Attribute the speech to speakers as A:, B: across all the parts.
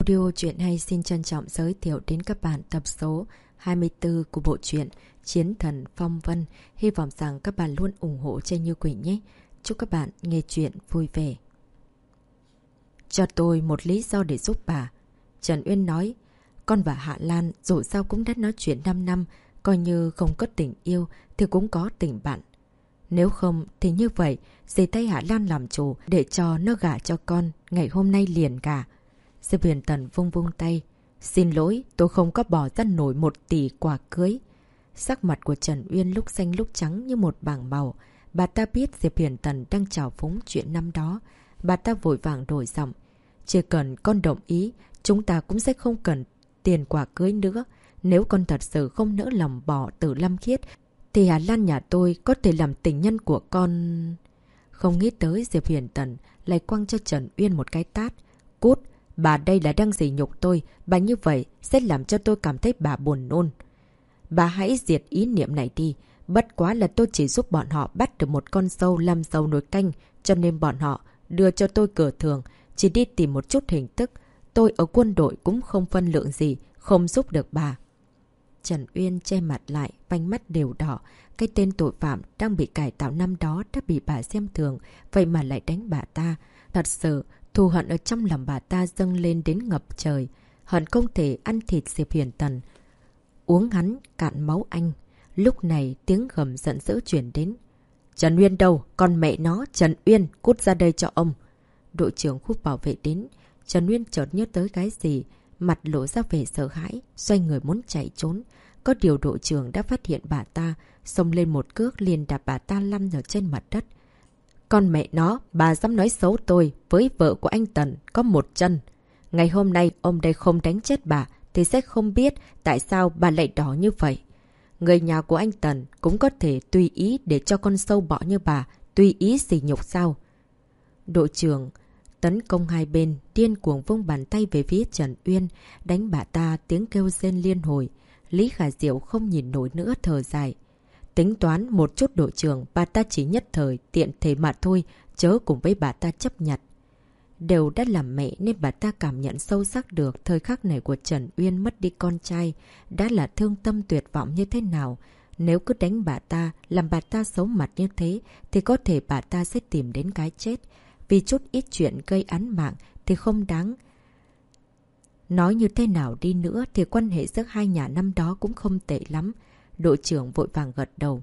A: Audio truyện hay xin trân trọng giới thiệu đến các bạn tập số 24 của bộ truyện Chiến Thần Phong Vân. Hy vọng rằng các bạn luôn ủng hộ cho Như Quỳnh nhé. Chúc các bạn nghe truyện vui vẻ. Cho tôi một lý do để giúp bà. Trần Uyên nói, con và Hạ Lan dù sao cũng đã nói chuyện 5 năm, coi như không có tình yêu thì cũng có tình bạn. Nếu không thì như vậy, dì tay Hạ Lan làm chủ để cho nó gả cho con, ngày hôm nay liền gả. Diệp Huyền Tần vung vung tay. Xin lỗi, tôi không có bỏ ra nổi 1 tỷ quà cưới. Sắc mặt của Trần Uyên lúc xanh lúc trắng như một bảng màu. Bà ta biết Diệp Huyền Tần đang trào phúng chuyện năm đó. Bà ta vội vàng đổi giọng. Chỉ cần con đồng ý, chúng ta cũng sẽ không cần tiền quà cưới nữa. Nếu con thật sự không nỡ lòng bỏ Tử Lâm Khiết, thì Hà Lan nhà tôi có thể làm tình nhân của con. Không nghĩ tới Diệp Huyền Tần lại quăng cho Trần Uyên một cái tát. Cút! Bà đây là đang sỉ nhục tôi, bà như vậy sẽ làm cho tôi cảm thấy bà buồn nôn. Bà hãy diệt ý niệm này đi, bất quá là tôi chỉ giúp bọn họ bắt được một con sâu làm dầu nồi canh, cho nên bọn họ đưa cho tôi cờ thường, chỉ đi tìm một chút hình thức. Tôi ở quân đội cũng không phân lượng gì, không giúp được bà. Trần Uyên che mặt lại, vành mắt đều đỏ. Cái tên tội phạm đang bị cải tạo năm đó đã bị bà xem thường, vậy mà lại đánh bà ta. Thật sự, thù hận ở trong lòng bà ta dâng lên đến ngập trời. Hận không thể ăn thịt Diệp Huyền Tần. Uống hắn, cạn máu anh. Lúc này tiếng gầm giận dữ chuyển đến. Trần Uyên đâu? Con mẹ nó, Trần Uyên, cút ra đây cho ông. Đội trưởng khu bảo vệ đến. Trần Uyên chợt nhớ tới cái gì, mặt lộ ra vẻ sợ hãi, xoay người muốn chạy trốn. Có điều đội trưởng đã phát hiện bà ta, xông lên một cước liền đạp bà ta lăn ở trên mặt đất. Con mẹ nó, bà dám nói xấu tôi với vợ của anh Tần có một chân. Ngày hôm nay ông đây không đánh chết bà thì sẽ không biết tại sao bà lại đỏ như vậy. Người nhà của anh Tần cũng có thể tùy ý để cho con sâu bọ như bà tùy ý sỉ nhục sao. Đội trưởng tấn công hai bên, điên cuồng vung bàn tay về phía Trần Uyên, đánh bà ta tiếng kêu rên liên hồi. Lý Khả Diệu không nhìn nổi nữa thở dài. Tính toán một chút đội trưởng, bà ta chỉ nhất thời tiện thể mà thôi, chớ cùng với bà ta chấp nhận. Đều đã làm mẹ nên bà ta cảm nhận sâu sắc được thời khắc này của Trần Uyên mất đi con trai, đã là thương tâm tuyệt vọng như thế nào. Nếu cứ đánh bà ta, làm bà ta xấu mặt như thế, thì có thể bà ta sẽ tìm đến cái chết. Vì chút ít chuyện gây án mạng thì không đáng. Nói như thế nào đi nữa thì quan hệ giữa hai nhà năm đó cũng không tệ lắm. Đội trưởng vội vàng gật đầu.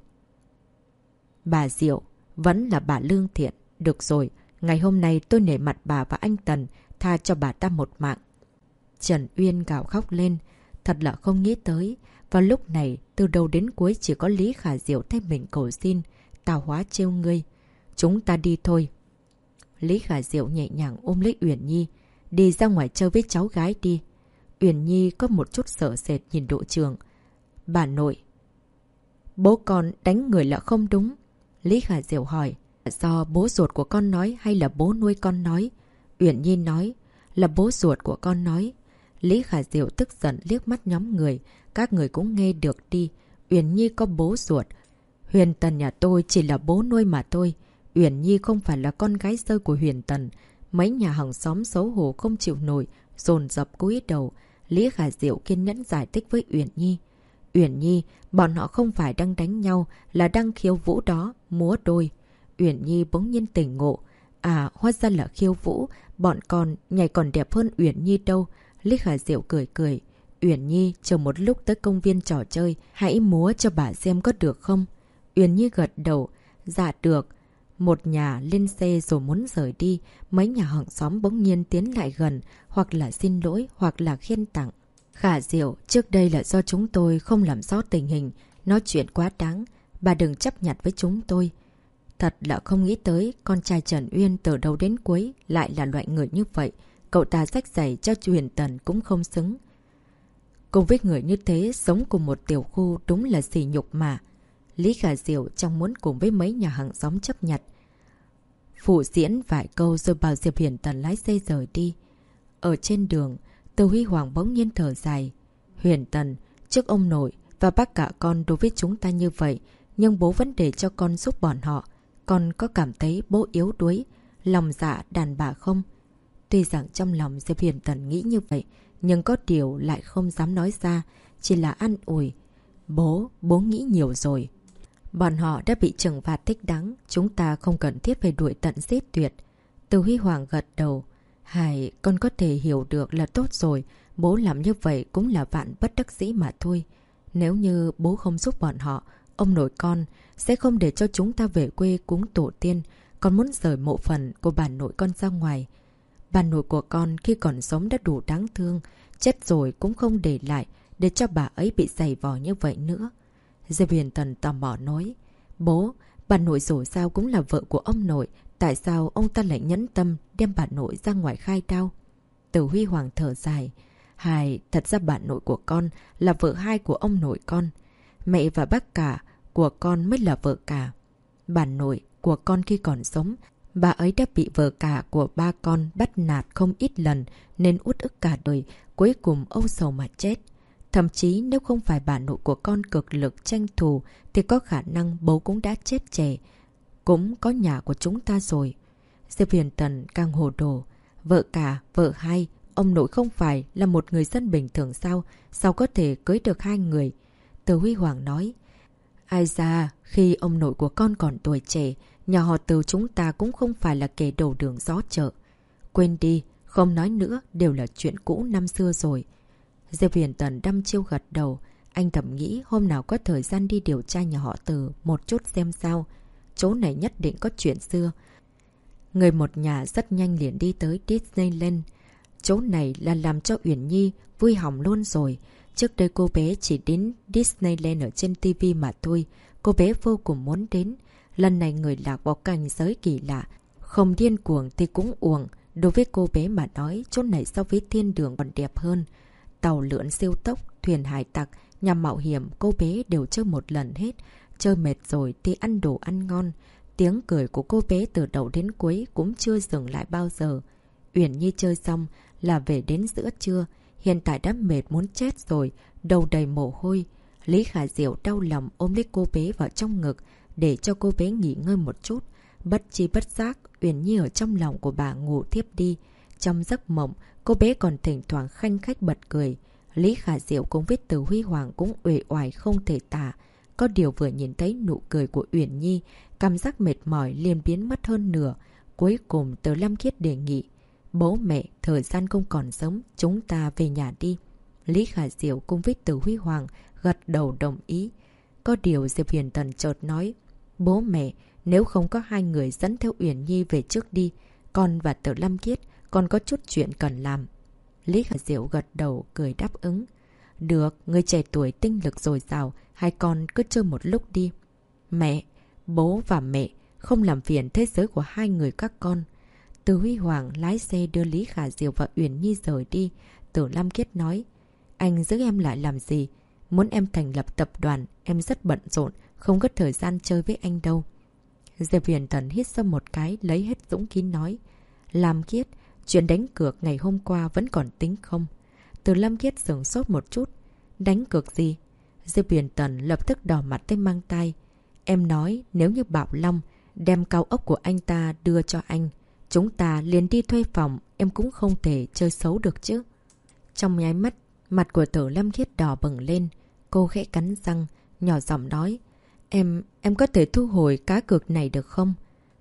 A: Bà Diệu, vẫn là bà lương thiện. Được rồi, ngày hôm nay tôi nể mặt bà và anh Tần, tha cho bà ta một mạng. Trần Uyên gào khóc lên. Thật là không nghĩ tới. Vào lúc này, từ đầu đến cuối chỉ có Lý Khả Diệu thay mình cầu xin. Tào hóa trêu ngươi. Chúng ta đi thôi. Lý Khả Diệu nhẹ nhàng ôm lấy Uyển Nhi. Đi ra ngoài chơi với cháu gái đi. Uyển Nhi có một chút sợ sệt nhìn đội trưởng. Bà nội. Bố con đánh người là không đúng. Lý Khả Diệu hỏi. Do bố ruột của con nói hay là bố nuôi con nói? Uyển Nhi nói. Là bố ruột của con nói. Lý Khả Diệu tức giận liếc mắt nhóm người. Các người cũng nghe được đi. Uyển Nhi có bố ruột. Huyền Tần nhà tôi chỉ là bố nuôi mà thôi. Uyển Nhi không phải là con gái rơi của Huyền Tần. Mấy nhà hàng xóm xấu hổ không chịu nổi, dồn dập cúi đầu. Lý Khả Diệu kiên nhẫn giải thích với Uyển Nhi. Uyển Nhi, bọn họ không phải đang đánh nhau, là đang khiêu vũ đó, múa đôi. Uyển Nhi bỗng nhiên tỉnh ngộ. À, hóa ra là khiêu vũ, bọn con nhảy còn đẹp hơn Uyển Nhi đâu. Lý Khả Diệu cười cười. Uyển Nhi, chờ một lúc tới công viên trò chơi, hãy múa cho bà xem có được không? Uyển Nhi gật đầu. Dạ được. Một nhà lên xe rồi muốn rời đi, mấy nhà hàng xóm bỗng nhiên tiến lại gần, hoặc là xin lỗi, hoặc là khen tặng. Khả Diệu, trước đây là do chúng tôi không làm rõ tình hình, nói chuyện quá đáng, bà đừng chấp nhận với chúng tôi. Thật là không nghĩ tới, con trai Trần Uyên từ đầu đến cuối lại là loại người như vậy, cậu ta rách giày cho Huyền Tần cũng không xứng. Cùng với người như thế, sống cùng một tiểu khu đúng là sỉ nhục mà. Lý Khả Diệu chẳng muốn cùng với mấy nhà hàng xóm chấp nhận. Phụ diễn vài câu rồi bảo Diệp Huyền Tần lái xe rời đi. Ở trên đường, Từ Huy Hoàng bỗng nhiên thở dài. Huyền Tần, trước ông nội và bác cả con đối với chúng ta như vậy, nhưng bố vẫn để cho con giúp bọn họ. Con có cảm thấy bố yếu đuối, lòng dạ đàn bà không? Tuy rằng trong lòng Diệp Huyền Tần nghĩ như vậy, nhưng có điều lại không dám nói ra, chỉ là an ủi. Bố nghĩ nhiều rồi. Bọn họ đã bị trừng phạt thích đáng, chúng ta không cần thiết phải đuổi tận giết tuyệt. Từ Huy Hoàng gật đầu. Hải, con có thể hiểu được là tốt rồi, bố làm như vậy cũng là vạn bất đắc dĩ mà thôi. Nếu như bố không giúp bọn họ, ông nội con sẽ không để cho chúng ta về quê cúng tổ tiên, con muốn rời mộ phần của bà nội con ra ngoài. Bà nội của con khi còn sống đã đủ đáng thương, chết rồi cũng không để lại để cho bà ấy bị giày vò như vậy nữa. Diệp Huyền Tần tò mò nói, bố, bà nội dù sao cũng là vợ của ông nội, tại sao ông ta lại nhẫn tâm đem bà nội ra ngoài khai đao? Từ Huy Hoàng thở dài, Hải, thật ra bà nội của con là vợ hai của ông nội con. Mẹ và bác cả của con mới là vợ cả. Bà nội của con khi còn sống, bà ấy đã bị vợ cả của ba con bắt nạt không ít lần nên uất ức cả đời, cuối cùng âu sầu mà chết. Thậm chí nếu không phải bà nội của con cực lực tranh thủ thì có khả năng bố cũng đã chết trẻ. Cũng có nhà của chúng ta rồi. Diệp Huyền Tần càng hồ đồ. Vợ cả, vợ hai, ông nội không phải là một người dân bình thường sao? Sao có thể cưới được hai người? Từ Huy Hoàng nói. Ai ra, khi ông nội của con còn tuổi trẻ, nhà họ Từ chúng ta cũng không phải là kẻ đầu đường gió chợ. Quên đi, không nói nữa, đều là chuyện cũ năm xưa rồi. Diệp Huyền Tần đăm chiêu gật đầu. Anh thầm nghĩ hôm nào có thời gian đi điều tra nhà họ Từ một chút xem sao. Chỗ này nhất định có chuyện xưa. Người một nhà rất nhanh liền đi tới Disneyland. Chỗ này là làm cho Uyển Nhi vui hỏng luôn rồi. Trước đây cô bé chỉ đến Disneyland ở trên TV mà thôi. Cô bé vô cùng muốn đến. Lần này người lạc vào cảnh giới kỳ lạ. Không điên cuồng thì cũng uổng. Đối với cô bé mà nói, chỗ này so với thiên đường còn đẹp hơn. Tàu lượn siêu tốc, thuyền hải tặc, nhà mạo hiểm cô bé đều chơi một lần hết. Chơi mệt rồi thì ăn đồ ăn ngon. Tiếng cười của cô bé từ đầu đến cuối cũng chưa dừng lại bao giờ. Uyển Nhi chơi xong là về đến giữa trưa. Hiện tại đã mệt muốn chết rồi, đầu đầy mồ hôi. Lý Khả Diệu đau lòng ôm lấy cô bé vào trong ngực để cho cô bé nghỉ ngơi một chút. Bất chi bất giác, Uyển Nhi ở trong lòng của bà ngủ thiếp đi. Trong giấc mộng, cô bé còn thỉnh thoảng khanh khách bật cười. Lý Khả Diệu cùng với Từ Huy Hoàng cũng uể oải không thể tả. Có điều vừa nhìn thấy nụ cười của Uyển Nhi, cảm giác mệt mỏi liền biến mất hơn nửa. Cuối cùng Từ Lam Khiết đề nghị, bố mẹ, thời gian không còn sớm, chúng ta về nhà đi. Lý Khả Diệu cùng với Từ Huy Hoàng gật đầu đồng ý. Có điều Diệp Huyền Tần chợt nói, bố mẹ, nếu không có hai người dẫn theo Uyển Nhi về trước đi, con và Từ Lam Khiết còn có chút chuyện cần làm. Lý Khả Diệu gật đầu cười đáp ứng. Được, người trẻ tuổi tinh lực dồi dào, hai con cứ chơi một lúc đi. Mẹ, bố và mẹ không làm phiền thế giới của hai người các con. Từ Huy Hoàng lái xe đưa Lý Khả Diệu và Uyển Nhi rời đi. Từ Lam Khiết nói, anh giữ em lại làm gì? Muốn em thành lập tập đoàn, em rất bận rộn, không có thời gian chơi với anh đâu. Diệp Huyền Tần hít sâu một cái, lấy hết dũng khí nói, Lam Khiết, chuyện đánh cược ngày hôm qua vẫn còn tính không? Từ Lam Khiết sửng sốt một chút. Đánh cược gì? Diệp Huyền Tần lập tức đỏ mặt tới mang tay. Em nói nếu như Bảo Long đem cao ốc của anh ta đưa cho anh, chúng ta liền đi thuê phòng, em cũng không thể chơi xấu được chứ. Trong nháy mắt, mặt của Tử Lam Khiết đỏ bừng lên. Cô khẽ cắn răng, nhỏ giọng nói, em có thể thu hồi cá cược này được không?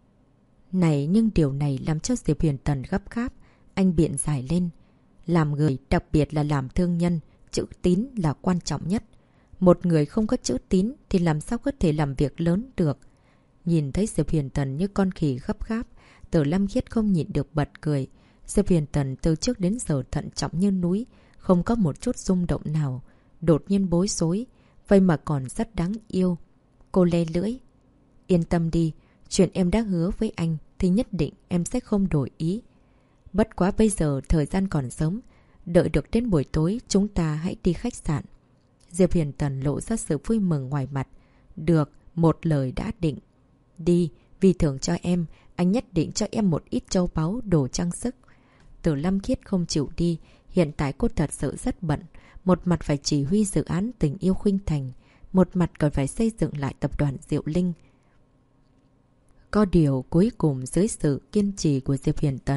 A: Này, nhưng điều này làm cho Diệp Huyền Tần gấp gáp. Anh biện giải lên. Làm người, đặc biệt là làm thương nhân, chữ tín là quan trọng nhất. Một người không có chữ tín thì làm sao có thể làm việc lớn được. Nhìn thấy Diệp Huyền Tần như con khỉ gấp gáp, Tử Lam Khiết không nhịn được bật cười. Diệp Huyền Tần từ trước đến giờ thận trọng như núi, không có một chút rung động nào. Đột nhiên bối rối, vậy mà còn rất đáng yêu. Cô le lưỡi. Yên tâm đi, chuyện em đã hứa với anh thì nhất định em sẽ không đổi ý. Bất quá bây giờ thời gian còn sớm, đợi được đến buổi tối chúng ta hãy đi khách sạn. Diệp Huyền Tần lộ ra sự vui mừng ngoài mặt. Được, một lời đã định. Đi, vì thưởng cho em, anh nhất định cho em một ít châu báu, đồ trang sức. Tử Lam Khiết không chịu đi, hiện tại cô thật sự rất bận. Một mặt phải chỉ huy dự án Tình Yêu Khuynh Thành, một mặt còn phải xây dựng lại tập đoàn Diệu Linh. Có điều cuối cùng dưới sự kiên trì của Diệp Huyền Tần,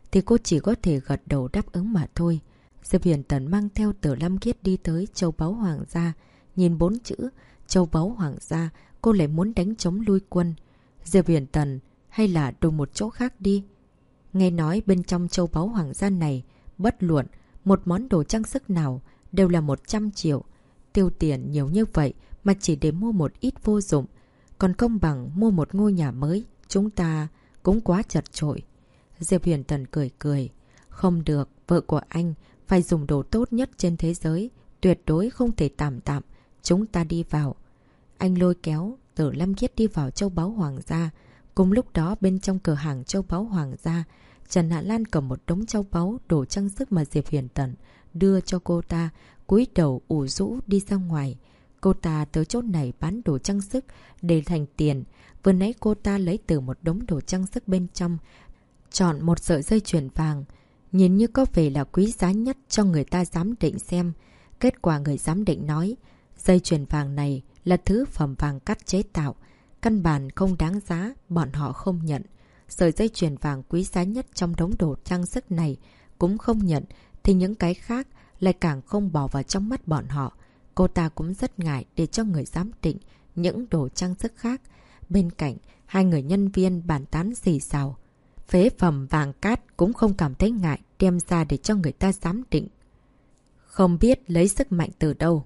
A: thì cô chỉ có thể gật đầu đáp ứng mà thôi. Diệp Huyền Tần mang theo Tử Lam Khiết đi tới châu báu hoàng gia. Nhìn 4 chữ châu báu hoàng gia, cô lại muốn đánh trống lui quân. Diệp Huyền Tần, hay là đổi một chỗ khác đi. Nghe nói bên trong châu báu hoàng gia này, bất luận một món đồ trang sức nào đều là 100 triệu. Tiêu tiền nhiều như vậy mà chỉ để mua một ít vô dụng. Còn không bằng mua một ngôi nhà mới, chúng ta cũng quá chật chội. Diệp Huyền Tần cười cười. Không được, vợ của anh phải dùng đồ tốt nhất trên thế giới, tuyệt đối không thể tạm tạm. Chúng ta đi vào. Anh lôi kéo Tử Lam Khiết đi vào châu báu hoàng gia. Cùng lúc đó bên trong cửa hàng châu báu hoàng gia, Trần Hạ Lan cầm một đống châu báu đồ trang sức mà Diệp Huyền Tần đưa cho cô ta, cúi đầu ủ rũ đi ra ngoài. Cô ta tới chỗ này bán đồ trang sức để thành tiền. Vừa nãy cô ta lấy từ một đống đồ trang sức bên trong, chọn một sợi dây chuyền vàng, nhìn như có vẻ là quý giá nhất cho người ta giám định xem. Kết quả người giám định nói, dây chuyền vàng này là thứ phẩm vàng cắt chế tạo, căn bản không đáng giá, bọn họ không nhận. Sợi dây chuyền vàng quý giá nhất trong đống đồ trang sức này cũng không nhận, thì những cái khác lại càng không bỏ vào trong mắt bọn họ. Cô ta cũng rất ngại để cho người giám định những đồ trang sức khác. Bên cạnh, hai người nhân viên bàn tán xì xào. Phế phẩm vàng cát cũng không cảm thấy ngại đem ra để cho người ta giám định. Không biết lấy sức mạnh từ đâu.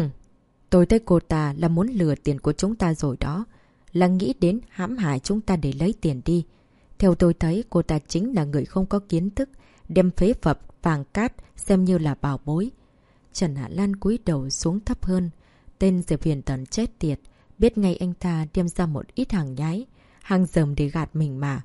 A: Tôi thấy cô ta là muốn lừa tiền của chúng ta rồi đó. Là nghĩ đến hãm hại chúng ta để lấy tiền đi. Theo tôi thấy cô ta chính là người không có kiến thức, đem phế phẩm vàng cát xem như là bảo bối. Trần Hạ Lan cúi đầu xuống thấp hơn. Tên Diệp Huyền Tần chết tiệt, biết ngay anh ta đem ra một ít hàng nhái, hàng dầm để gạt mình mà.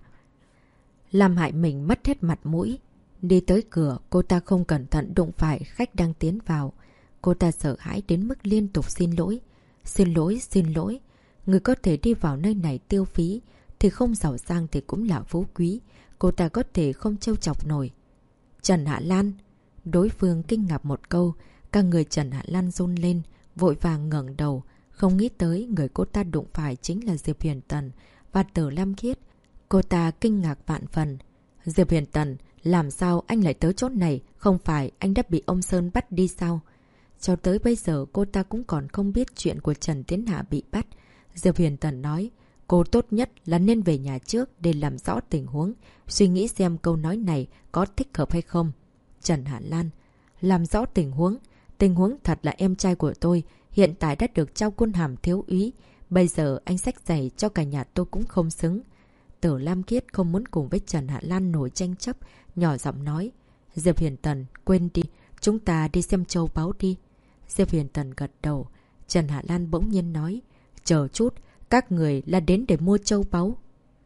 A: Làm hại mình mất hết mặt mũi. Đi tới cửa, cô ta không cẩn thận đụng phải khách đang tiến vào. Cô ta sợ hãi đến mức liên tục xin lỗi. Xin lỗi, xin lỗi. Người có thể đi vào nơi này tiêu phí thì không giàu sang thì cũng là phú quý. Cô ta có thể không trêu chọc nổi. Trần Hạ Lan. Đối phương kinh ngạc một câu, cả người Trần Hạ Lan run lên, vội vàng ngẩng đầu. Không nghĩ tới người cô ta đụng phải chính là Diệp Huyền Tần và Tử Lam Khiết. Cô ta kinh ngạc vạn phần. Diệp Huyền Tần, làm sao anh lại tới chỗ này? Không phải anh đã bị ông Sơn bắt đi sao? Cho tới bây giờ cô ta cũng còn không biết chuyện của Trần Tiến Hạ bị bắt. Diệp Huyền Tần nói, cô tốt nhất là nên về nhà trước để làm rõ tình huống, suy nghĩ xem câu nói này có thích hợp hay không. Trần Hạ Lan, làm rõ tình huống. Tình huống thật là em trai của tôi hiện tại đã được trao quân hàm thiếu úy. Bây giờ anh xách giày cho cả nhà tôi cũng không xứng. Tử Lam Khiết không muốn cùng với Trần Hạ Lan nổi tranh chấp, nhỏ giọng nói. Diệp Huyền Tần, quên đi, chúng ta đi xem châu báu đi. Diệp Huyền Tần gật đầu. Trần Hạ Lan bỗng nhiên nói, chờ chút, các người là đến để mua châu báu.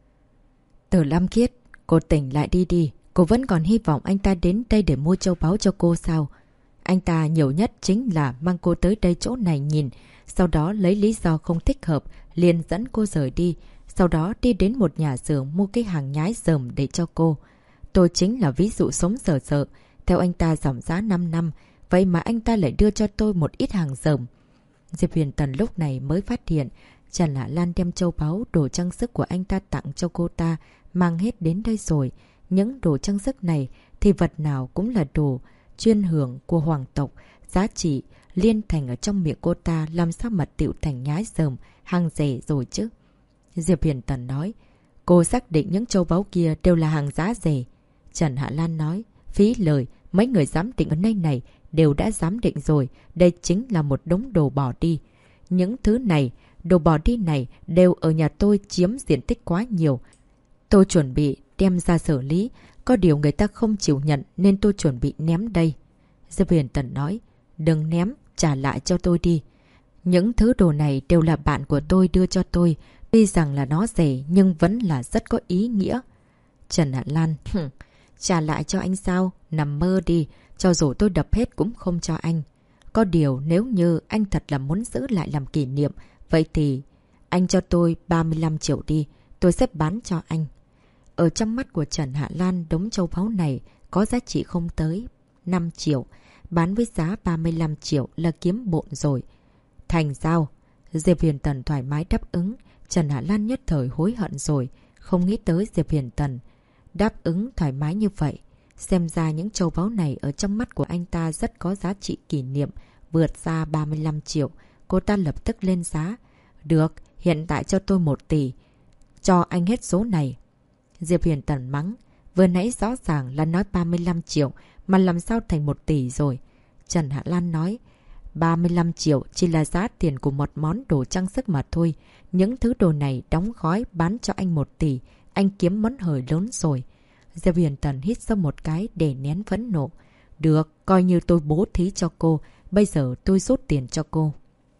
A: Tử Lam Khiết, cô tỉnh lại đi đi. Cô vẫn còn hy vọng anh ta đến đây để mua châu báu cho cô sao? Anh ta nhiều nhất chính là mang cô tới đây chỗ này nhìn, sau đó lấy lý do không thích hợp, liền dẫn cô rời đi, sau đó đi đến một nhà xưởng mua cái hàng nhái dởm để cho cô. Tôi chính là ví dụ sống dở dở. Theo anh ta giảm giá 5 năm, vậy mà anh ta lại đưa cho tôi một ít hàng dởm. Diệp Huyền Tần lúc này mới phát hiện Trần Hạ Lan đem châu báu, đồ trang sức của anh ta tặng cho cô ta, mang hết đến đây rồi. Những đồ trang sức này thì vật nào cũng là đồ chuyên hưởng của hoàng tộc, giá trị liên thành ở trong miệng cô ta, làm sao mà tiểu thành nhái dởm, hàng rẻ rồi chứ. Diệp Huyền Tần nói, cô xác định những châu báu kia đều là hàng giá rẻ. Trần Hạ Lan nói, phí lời, mấy người giám định ở nơi này đều đã giám định rồi, đây chính là một đống đồ bỏ đi. Những thứ này, đồ bỏ đi này đều ở nhà tôi chiếm diện tích quá nhiều. Tôi chuẩn bị đem ra xử lý, có điều người ta không chịu nhận nên tôi chuẩn bị ném đây. Diệp Huyền Tần nói, đừng ném, trả lại cho tôi đi. Những thứ đồ này đều là bạn của tôi đưa cho tôi, tuy rằng là nó rẻ nhưng vẫn là rất có ý nghĩa. Trần Hạ Lan, trả lại cho anh sao? Nằm mơ đi, cho dù tôi đập hết cũng không cho anh. Có điều nếu như anh thật là muốn giữ lại làm kỷ niệm, vậy thì anh cho tôi 35 triệu đi, tôi sẽ bán cho anh. Ở trong mắt của Trần Hạ Lan, đống châu báu này có giá trị không tới 5 triệu, bán với giá 35 triệu là kiếm bộn rồi. Thành giao. Diệp Huyền Tần thoải mái đáp ứng. Trần Hạ Lan nhất thời hối hận rồi, không nghĩ tới Diệp Huyền Tần đáp ứng thoải mái như vậy. Xem ra những châu báu này ở trong mắt của anh ta rất có giá trị kỷ niệm, vượt ra 35 triệu. Cô ta lập tức lên giá. Được, hiện tại cho tôi 1 tỷ. Cho anh hết số này. Diệp Huyền Tần mắng. Vừa nãy rõ ràng là nói 35 triệu, mà làm sao thành 1 tỷ rồi. Trần Hạ Lan nói. 35 triệu chỉ là giá tiền của một món đồ trang sức mà thôi. Những thứ đồ này đóng gói bán cho anh 1 tỷ. Anh kiếm món hời lớn rồi. Diệp Huyền Tần hít sâu một cái để nén phẫn nộ. Được, coi như tôi bố thí cho cô. Bây giờ tôi rút tiền cho cô.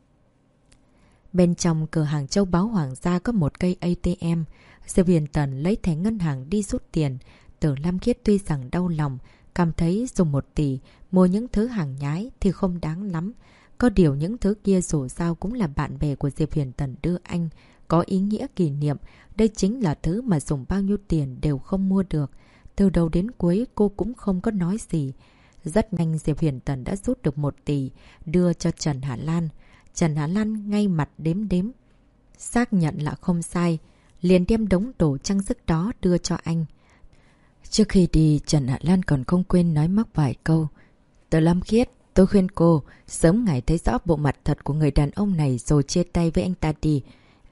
A: Bên trong cửa hàng châu báu hoàng gia có một cây ATM. Diệp Huyền Tần lấy thẻ ngân hàng đi rút tiền. Tử Lam Khiết tuy rằng đau lòng, cảm thấy dùng 1 tỷ mua những thứ hàng nhái thì không đáng lắm. Có điều những thứ kia dù sao cũng là bạn bè của Diệp Huyền Tần đưa anh, có ý nghĩa kỷ niệm. Đây chính là thứ mà dùng bao nhiêu tiền đều không mua được. Từ đầu đến cuối cô cũng không có nói gì. Rất nhanh Diệp Huyền Tần đã rút được 1 tỷ, đưa cho Trần Hạ Lan. Trần Hạ Lan ngay mặt đếm đếm. Xác nhận là không sai, liền đem đống đồ trang sức đó đưa cho anh. Trước khi đi, Trần Hạ Lan còn không quên nói móc vài câu. Từ Lam Khiết, tôi khuyên cô, sớm ngày thấy rõ bộ mặt thật của người đàn ông này rồi chia tay với anh ta đi.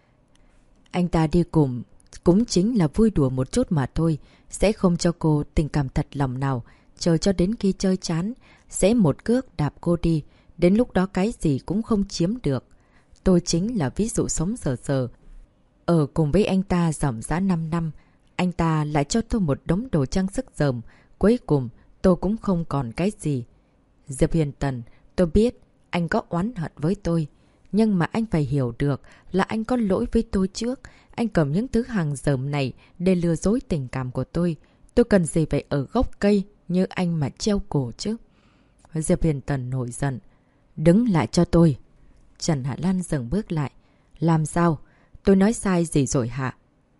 A: Anh ta đi cùng, cũng chính là vui đùa một chút mà thôi, sẽ không cho cô tình cảm thật lòng nào. Chờ cho đến khi chơi chán, sẽ một cước đạp cô đi, đến lúc đó cái gì cũng không chiếm được. Tôi chính là ví dụ sống sờ sờ. Ở cùng với anh ta dòng dã 5 năm, anh ta lại cho tôi một đống đồ trang sức dởm. Cuối cùng, tôi cũng không còn cái gì. Diệp Huyền Tần, tôi biết anh có oán hận với tôi. Nhưng mà anh phải hiểu được là anh có lỗi với tôi trước. Anh cầm những thứ hàng dởm này để lừa dối tình cảm của tôi. Tôi cần gì phải ở gốc cây như anh mà treo cổ chứ? Diệp Huyền Tần nổi giận. Đứng lại cho tôi. Trần Hạ Lan dừng bước lại. Làm sao? Tôi nói sai gì rồi hả?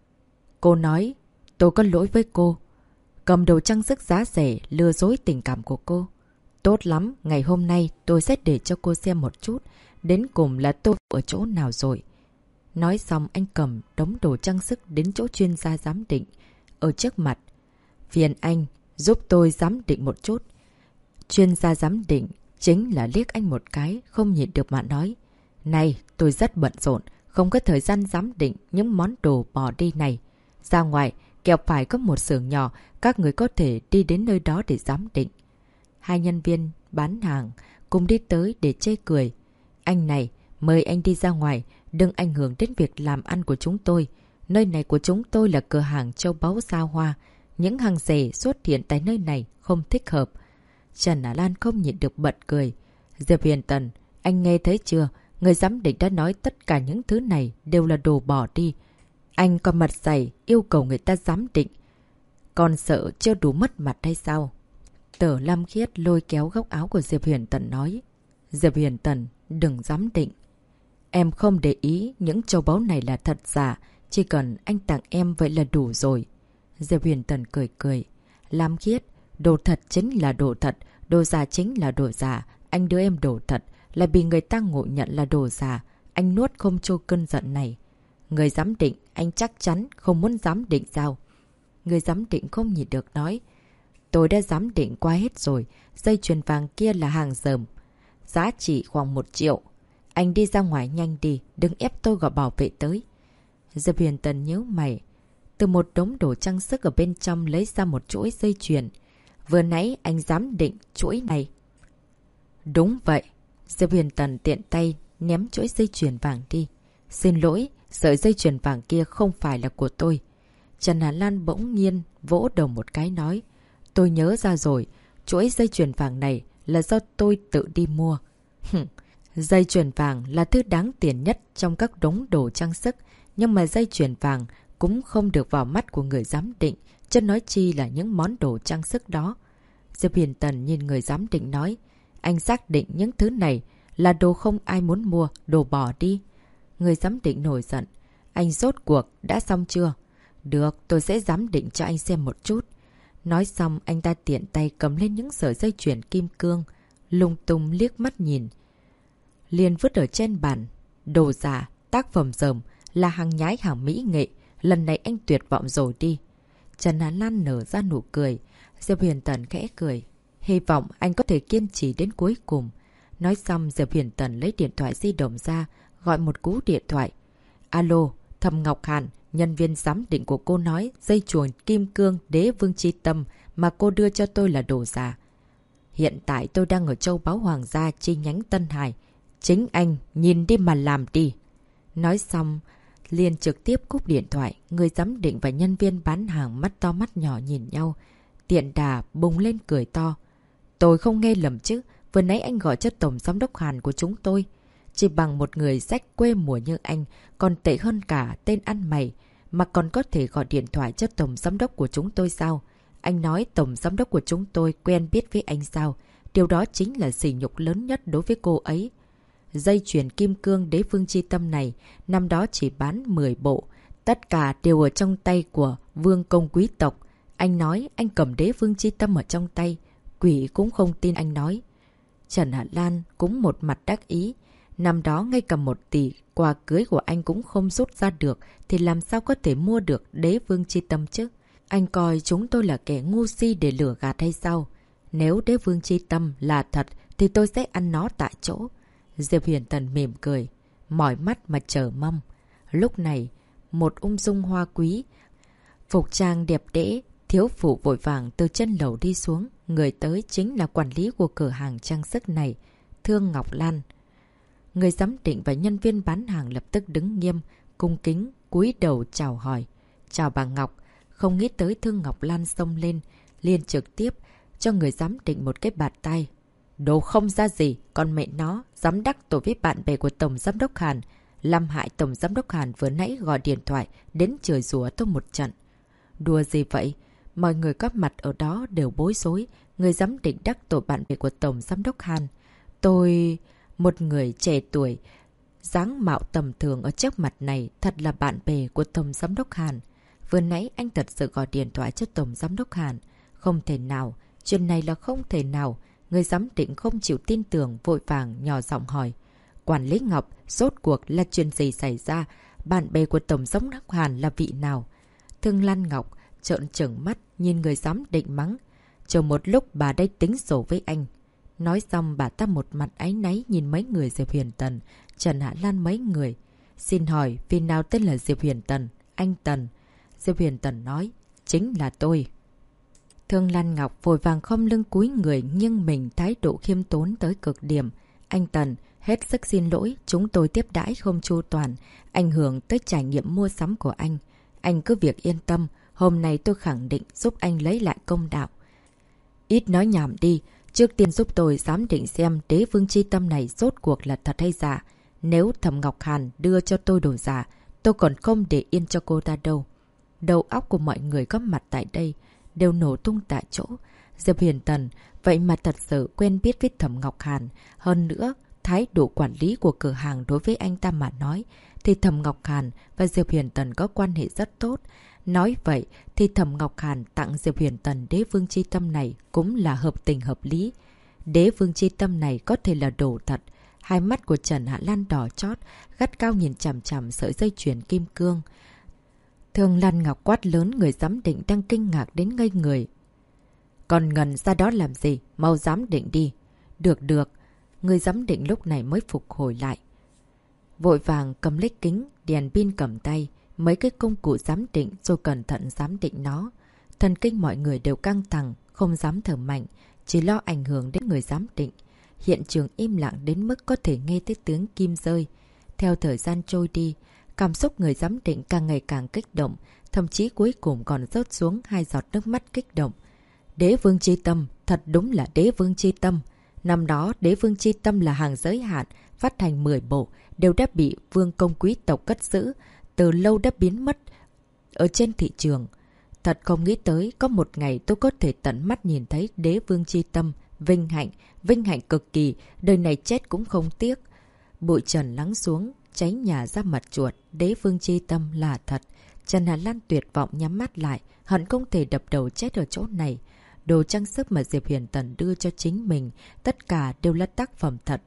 A: Cô nói tôi có lỗi với cô. Cầm đồ trang sức giá rẻ lừa dối tình cảm của cô. Tốt lắm, ngày hôm nay tôi sẽ để cho cô xem một chút. Đến cùng là tôi ở chỗ nào rồi. Nói xong anh cầm đống đồ trang sức đến chỗ chuyên gia giám định. Ở trước mặt. Phiền anh, giúp tôi giám định một chút. Chuyên gia giám định chính là liếc anh một cái, không nhịn được mà nói. Này, tôi rất bận rộn, không có thời gian giám định những món đồ bỏ đi này. Ra ngoài, kẻo phải có một xưởng nhỏ, các người có thể đi đến nơi đó để giám định. Hai nhân viên bán hàng cùng đi tới để chê cười. Anh này, mời anh đi ra ngoài, đừng ảnh hưởng đến việc làm ăn của chúng tôi. Nơi này của chúng tôi là cửa hàng châu báu xa hoa. Những hàng rẻ xuất hiện tại nơi này không thích hợp. Trần Á Lan không nhịn được bật cười. Diệp Huyền Tần, anh nghe thấy chưa? Người giám định đã nói tất cả những thứ này đều là đồ bỏ đi. Anh còn mặt dày yêu cầu người ta giám định. Còn sợ chưa đủ mất mặt hay sao? Tở Lam Khiết lôi kéo góc áo của Diệp Huyền Tần nói. Diệp Huyền Tần, đừng giám định. Em không để ý những châu báu này là thật giả. Chỉ cần anh tặng em vậy là đủ rồi. Diệp Huyền Tần cười cười. Lam Khiết, đồ thật chính là đồ thật. Đồ giả chính là đồ giả. Anh đưa em đồ thật là vì người ta ngộ nhận là đồ giả. Anh nuốt không trôi cơn giận này. Người giám định, anh chắc chắn không muốn giám định sao? Người giám định không nhịn được nói. Tôi đã giám định qua hết rồi. Dây chuyền vàng kia là hàng dởm. Giá trị khoảng 1 triệu. Anh đi ra ngoài nhanh đi. Đừng ép tôi gọi bảo vệ tới. Diệp Huyền Tần nhớ mày. Từ một đống đồ trang sức ở bên trong lấy ra một chuỗi dây chuyền. Vừa nãy anh giám định chuỗi này. Đúng vậy. Diệp Huyền Tần tiện tay ném chuỗi dây chuyền vàng đi. Xin lỗi, sợi dây chuyền vàng kia không phải là của tôi. Trần Hà Lan bỗng nhiên vỗ đầu một cái nói. Tôi nhớ ra rồi, chuỗi dây chuyền vàng này là do tôi tự đi mua. Dây chuyền vàng là thứ đáng tiền nhất trong các đống đồ trang sức. Nhưng mà dây chuyền vàng cũng không được vào mắt của người giám định. Chứ nói chi là những món đồ trang sức đó. Diệp Huyền Tần nhìn người giám định nói. Anh xác định những thứ này là đồ không ai muốn mua, đồ bỏ đi. Người giám định nổi giận. Anh rốt cuộc đã xong chưa? Được, tôi sẽ giám định cho anh xem một chút. Nói xong anh ta tiện tay cầm lên những sợi dây chuyền kim cương. Lung tung liếc mắt nhìn. Liền vứt ở trên bàn. Đồ giả, tác phẩm dởm, là hàng nhái hàng mỹ nghệ. Lần này anh tuyệt vọng rồi đi. Trần Hạ Lan nở ra nụ cười. Diệp Huyền Tần khẽ cười. Hy vọng anh có thể kiên trì đến cuối cùng. Nói xong, Diệp Huyền Tần lấy điện thoại di động ra, gọi một cú điện thoại. Alo, Thẩm Ngọc Hàn, nhân viên giám định của cô nói dây chuyền kim cương Đế Vương Chi Tâm mà cô đưa cho tôi là đồ giả. Hiện tại tôi đang ở Châu Báu Hoàng gia chi nhánh Tân Hải. Chính anh nhìn đi mà làm đi. Nói xong, liền trực tiếp cúp điện thoại. Người giám định và nhân viên bán hàng mắt to mắt nhỏ nhìn nhau. Tiện đà bùng lên cười to. Tôi không nghe lầm chứ. Vừa nãy anh gọi cho tổng giám đốc Hàn của chúng tôi. Chỉ bằng một người rách quê mùa như anh, còn tệ hơn cả tên ăn mày, mà còn có thể gọi điện thoại cho tổng giám đốc của chúng tôi sao? Anh nói tổng giám đốc của chúng tôi quen biết với anh sao? Điều đó chính là sỉ nhục lớn nhất đối với cô ấy. Dây chuyền kim cương Đế Vương Chi Tâm này, năm đó chỉ bán 10 bộ. Tất cả đều ở trong tay của vương công quý tộc. Anh nói anh cầm Đế Vương Chi Tâm ở trong tay. Quỷ cũng không tin anh nói. Trần Hạ Lan cũng một mặt đắc ý. Năm đó ngay cả 1 tỷ quà cưới của anh cũng không rút ra được thì làm sao có thể mua được Đế Vương Chi Tâm chứ? Anh coi chúng tôi là kẻ ngu si để lừa gạt hay sao? Nếu Đế Vương Chi Tâm là thật thì tôi sẽ ăn nó tại chỗ. Diệp Huyền Tần mỉm cười, mỏi mắt mà chờ mong. Lúc này, một ung dung hoa quý, phục trang đẹp đẽ, thiếu phụ vội vàng từ chân lầu đi xuống. Người tới chính là quản lý của cửa hàng trang sức này, Thương Ngọc Lan. Người giám định và nhân viên bán hàng lập tức đứng nghiêm, cung kính, cúi đầu chào hỏi. Chào bà Ngọc. Không nghĩ tới Thương Ngọc Lan xông lên, liền trực tiếp cho người giám định một cái bạt tay. Đồ không ra gì, con mẹ nó, dám đắc tội với bạn bè của Tổng Giám đốc Hàn. Làm hại Tổng Giám đốc Hàn vừa nãy gọi điện thoại đến chửi rủa tôi một trận. Đùa gì vậy? Mọi người có mặt ở đó đều bối rối. Người giám định đắc tội bạn bè của Tổng Giám đốc Hàn. Tôi... Một người trẻ tuổi, dáng mạo tầm thường ở trước mặt này thật là bạn bè của Tổng Giám đốc Hàn. Vừa nãy anh thật sự gọi điện thoại cho Tổng Giám đốc Hàn. Không thể nào, chuyện này là không thể nào. Người giám định không chịu tin tưởng, vội vàng nhỏ giọng hỏi. Quản lý Ngọc, rốt cuộc là chuyện gì xảy ra? Bạn bè của Tổng Giám đốc Hàn là vị nào? Thương Lan Ngọc trợn trừng mắt nhìn người giám định mắng. Chờ một lúc bà đây tính sổ với anh. Nói xong bà ta một mặt áy náy nhìn mấy người Diệp Huyền Tần, Trần Hạ Lan mấy người. Xin hỏi vì nào tên là Diệp Huyền Tần? Anh Tần. Diệp Huyền Tần nói, chính là tôi. Thương Lan Ngọc vội vàng khom lưng cúi người nhưng mình thái độ khiêm tốn tới cực điểm. Anh Tần, hết sức xin lỗi, chúng tôi tiếp đãi không chu toàn, ảnh hưởng tới trải nghiệm mua sắm của anh. Anh cứ việc yên tâm, hôm nay tôi khẳng định giúp anh lấy lại công đạo. Ít nói nhảm đi, trước tiên giúp tôi giám định xem Đế Vương Chi Tâm này rốt cuộc là thật hay giả. Nếu Thẩm Ngọc Hàn đưa cho tôi đồ giả, tôi còn không để yên cho cô ta đâu. Đầu óc của mọi người có mặt tại đây đều nổ tung tại chỗ. Diệp Huyền Tần vậy mà thật sự quen biết với Thẩm Ngọc Hàn. Hơn nữa, thái độ quản lý của cửa hàng đối với anh ta mà nói thì Thẩm Ngọc Hàn và Diệp Huyền Tần có quan hệ rất tốt. Nói vậy thì Thẩm Ngọc Hàn tặng Diệp Huyền Tần Đế Vương Chi Tâm này cũng là hợp tình hợp lý. Đế Vương Chi Tâm này có thể là đồ thật. Hai mắt của Trần Hạ Lan đỏ chót, gắt cao nhìn chằm chằm sợi dây chuyền kim cương. Thương Lan Ngọc quát lớn người giám định đang kinh ngạc đến ngây người. Còn ngần ra đó làm gì? Mau giám định đi. Được được. Người giám định lúc này mới phục hồi lại. Vội vàng cầm lấy kính, đèn pin cầm tay, mấy cái công cụ giám định rồi cẩn thận giám định nó. Thần kinh mọi người đều căng thẳng, không dám thở mạnh, chỉ lo ảnh hưởng đến người giám định. Hiện trường im lặng đến mức có thể nghe thấy tiếng kim rơi. Theo thời gian trôi đi, cảm xúc người giám định càng ngày càng kích động, thậm chí cuối cùng còn rớt xuống 2 giọt nước mắt kích động. Đế Vương Chi Tâm, thật đúng là Đế Vương Chi Tâm. Năm đó Đế Vương Chi Tâm là hàng giới hạn, phát hành 10 bộ, đều đã bị vương công quý tộc cất giữ, từ lâu đã biến mất ở trên thị trường. Thật không nghĩ tới có một ngày tôi có thể tận mắt nhìn thấy Đế Vương Chi Tâm, vinh hạnh cực kỳ, đời này chết cũng không tiếc. Bụi trần lắng xuống, cháy nhà ra mặt chuột, Đế Vương Chi Tâm là thật. Trần Hạ Lan tuyệt vọng nhắm mắt lại, hận không thể đập đầu chết ở chỗ này. Đồ trang sức mà Diệp Huyền Tần đưa cho chính mình, tất cả đều là tác phẩm thật.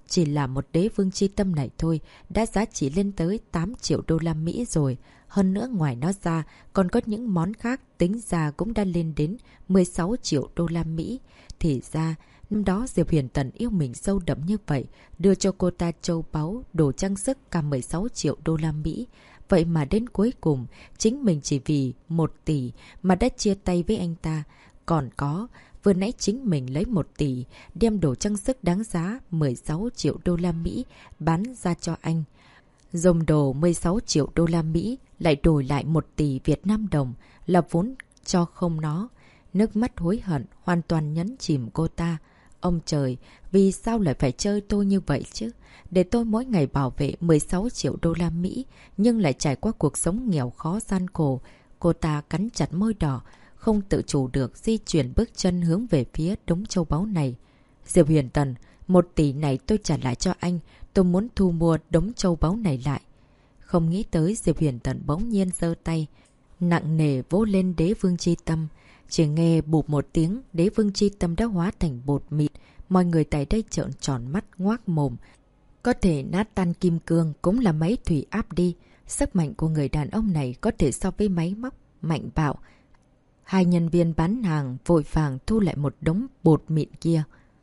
A: chỉ là một đế vương chi tâm này thôi, đã giá trị lên tới 8 triệu đô la Mỹ rồi. Hơn nữa ngoài nó ra, còn có những món khác tính ra cũng đã lên đến 16 triệu đô la Mỹ. Thì ra, năm đó Diệp Huyền Tần yêu mình sâu đậm như vậy, đưa cho cô ta châu báu, đồ trang sức cả 16 triệu đô la Mỹ. Vậy mà đến cuối cùng, chính mình chỉ vì 1 tỷ mà đã chia tay với anh ta. Còn có, vừa nãy chính mình lấy 1 tỷ, đem đồ trang sức đáng giá 16 triệu đô la Mỹ bán ra cho anh. Dùng đồ 16 triệu đô la Mỹ lại đổi lại 1 tỷ Việt Nam đồng là vốn cho không nó. Nước mắt hối hận hoàn toàn nhấn chìm cô ta. Ông trời, vì sao lại phải chơi tôi như vậy chứ? Để tôi mỗi ngày bảo vệ 16 triệu đô la Mỹ, nhưng lại trải qua cuộc sống nghèo khó gian khổ. Cô ta cắn chặt môi đỏ, không tự chủ được di chuyển bước chân hướng về phía đống châu báu này. Diệp Huyền Tần, 1 tỷ này tôi trả lại cho anh, tôi muốn thu mua đống châu báu này lại. Không nghĩ tới Diệp Huyền Tần bỗng nhiên giơ tay, nặng nề vỗ lên đế vương chi tâm. Chỉ nghe bụp một tiếng, đế vương chi tâm đã hóa thành bột mịn. Mọi người tại đây trợn tròn mắt ngoác mồm. Có thể nát tan kim cương cũng là máy thủy áp đi. Sức mạnh của người đàn ông này có thể so với máy móc mạnh bạo. Hai nhân viên bán hàng vội vàng thu lại một đống bột mịn kia.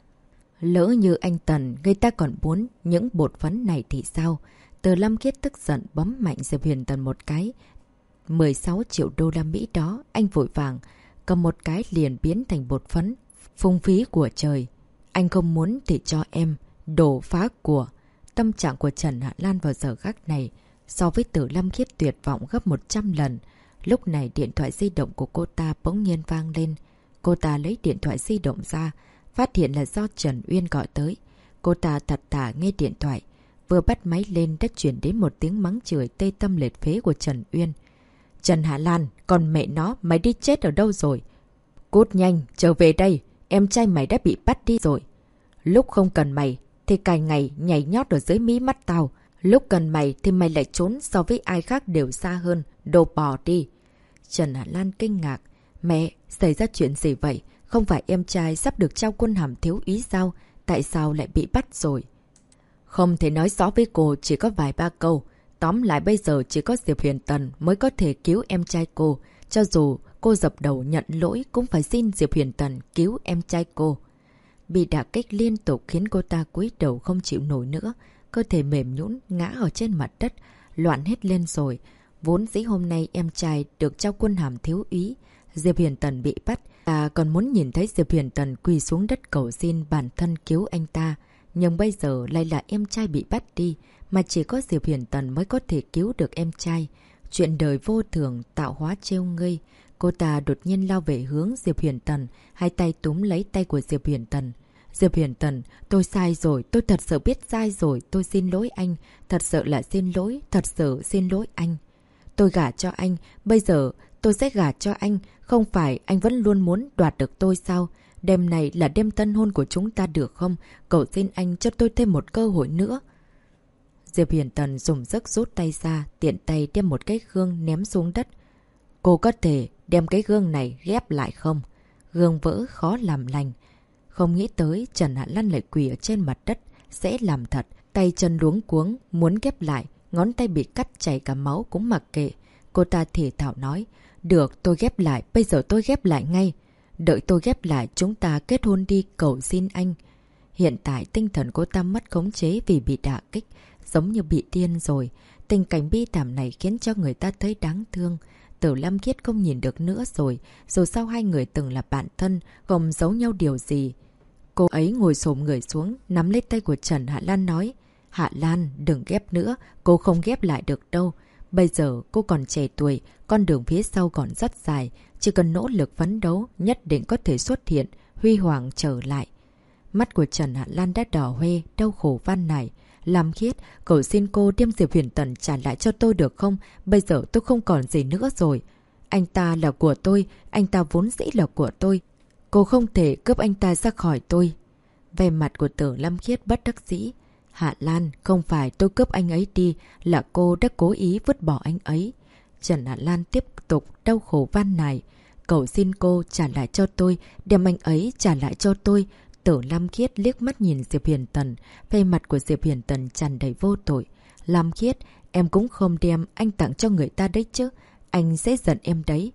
A: Lỡ như anh Tần, người ta còn muốn những bột phấn này thì sao? Từ Lâm Khiết tức giận bấm mạnh Diệp Huyền Tần một cái. 16 triệu đô la Mỹ đó, anh vội vàng cầm một cái liền biến thành bột phấn. Phung phí của trời. Anh không muốn thì cho em. Đổ phá của. Tâm trạng của Trần Hạ Lan vào giờ khắc này so với Từ Lâm Khiết tuyệt vọng gấp 100 lần. Lúc này điện thoại di động của cô ta bỗng nhiên vang lên. Cô ta lấy điện thoại di động ra, phát hiện là do Trần Uyên gọi tới. Cô ta thật thà nghe điện thoại. Vừa bắt máy lên đã chuyển đến một tiếng mắng chửi tê tâm liệt phế của Trần Uyên. Trần Hạ Lan, còn mẹ nó, mày đi chết ở đâu rồi? Cút nhanh, trở về đây, em trai mày đã bị bắt đi rồi. Lúc không cần mày, thì cả ngày nhảy nhót ở dưới mí mắt tao. Lúc cần mày thì mày lại trốn so với ai khác đều xa hơn, đồ bỏ đi. Trần Hạ Lan kinh ngạc. Mẹ, xảy ra chuyện gì vậy? Không phải em trai sắp được trao quân hàm thiếu úy sao? Tại sao lại bị bắt rồi? Không thể nói rõ với cô, chỉ có vài ba câu. Tóm lại bây giờ chỉ có Diệp Huyền Tần mới có thể cứu em trai cô. Cho dù cô dập đầu nhận lỗi cũng phải xin Diệp Huyền Tần cứu em trai cô. Bị đả kích liên tục khiến cô ta cúi đầu không chịu nổi nữa. Cơ thể mềm nhũn ngã ở trên mặt đất, loạn hết lên rồi. Vốn dĩ hôm nay em trai được trao quân hàm thiếu úy. Diệp Huyền Tần bị bắt. Ta còn muốn nhìn thấy Diệp Huyền Tần quỳ xuống đất cầu xin bản thân cứu anh ta. Nhưng bây giờ lại là em trai bị bắt đi. Mà chỉ có Diệp Huyền Tần mới có thể cứu được em trai. Chuyện đời vô thường tạo hóa trêu ngươi. Cô ta đột nhiên lao về hướng Diệp Huyền Tần, hai tay túm lấy tay của Diệp Huyền Tần. Diệp Huyền Tần, tôi sai rồi, tôi thật sự biết sai rồi, tôi xin lỗi anh. Thật sự là xin lỗi, thật sự xin lỗi anh. Tôi gả cho anh, bây giờ tôi sẽ gả cho anh. Không phải anh vẫn luôn muốn đoạt được tôi sao? Đêm này là đêm tân hôn của chúng ta được không? Cầu xin anh cho tôi thêm một cơ hội nữa. Diệp Huyền Tần dùng sức rút tay ra, tiện tay đem một cái gương ném xuống đất. Cô có thể đem cái gương này ghép lại không? Gương vỡ khó làm lành. Không nghĩ tới Trần Hạ Lan lại quỳ ở trên mặt đất. Sẽ làm thật. Tay chân luống cuống, muốn ghép lại. Ngón tay bị cắt chảy cả máu cũng mặc kệ. Cô ta thì thảo nói. Được, tôi ghép lại. Bây giờ tôi ghép lại ngay. Đợi tôi ghép lại, chúng ta kết hôn đi, cầu xin anh. Hiện tại tinh thần cô ta mất khống chế vì bị đả kích. Giống như bị điên rồi. Tình cảnh bi thảm này khiến cho người ta thấy đáng thương. Từ Lâm Khiết không nhìn được nữa rồi. Dù sao hai người từng là bạn thân, không giấu nhau điều gì. Cô ấy ngồi xổm người xuống, nắm lấy tay của Trần Hạ Lan nói. Hạ Lan, đừng ghép nữa, cô không ghép lại được đâu. Bây giờ cô còn trẻ tuổi, con đường phía sau còn rất dài. Chỉ cần nỗ lực phấn đấu, nhất định có thể xuất hiện, huy hoàng trở lại. Mắt của Trần Hạ Lan đã đỏ hoe, đau khổ van nài. Lam Khiết, cầu xin cô đem Diệp Huyền Tần trả lại cho tôi được không? Bây giờ tôi không còn gì nữa rồi. Anh ta là của tôi, anh ta vốn dĩ là của tôi. Cô không thể cướp anh ta ra khỏi tôi. Về mặt của Tử Lam Khiết bất đắc dĩ. Hạ Lan, không phải tôi cướp anh ấy đi, là cô đã cố ý vứt bỏ anh ấy. Trần Hạ Lan tiếp tục đau khổ van nài. Cầu xin cô trả lại cho tôi, đem anh ấy trả lại cho tôi. Tử Lam Khiết liếc mắt nhìn Diệp Huyền Tần, về mặt của Diệp Huyền Tần tràn đầy vô tội. Lam Khiết, em cũng không đem anh tặng cho người ta đấy chứ, anh sẽ giận em đấy.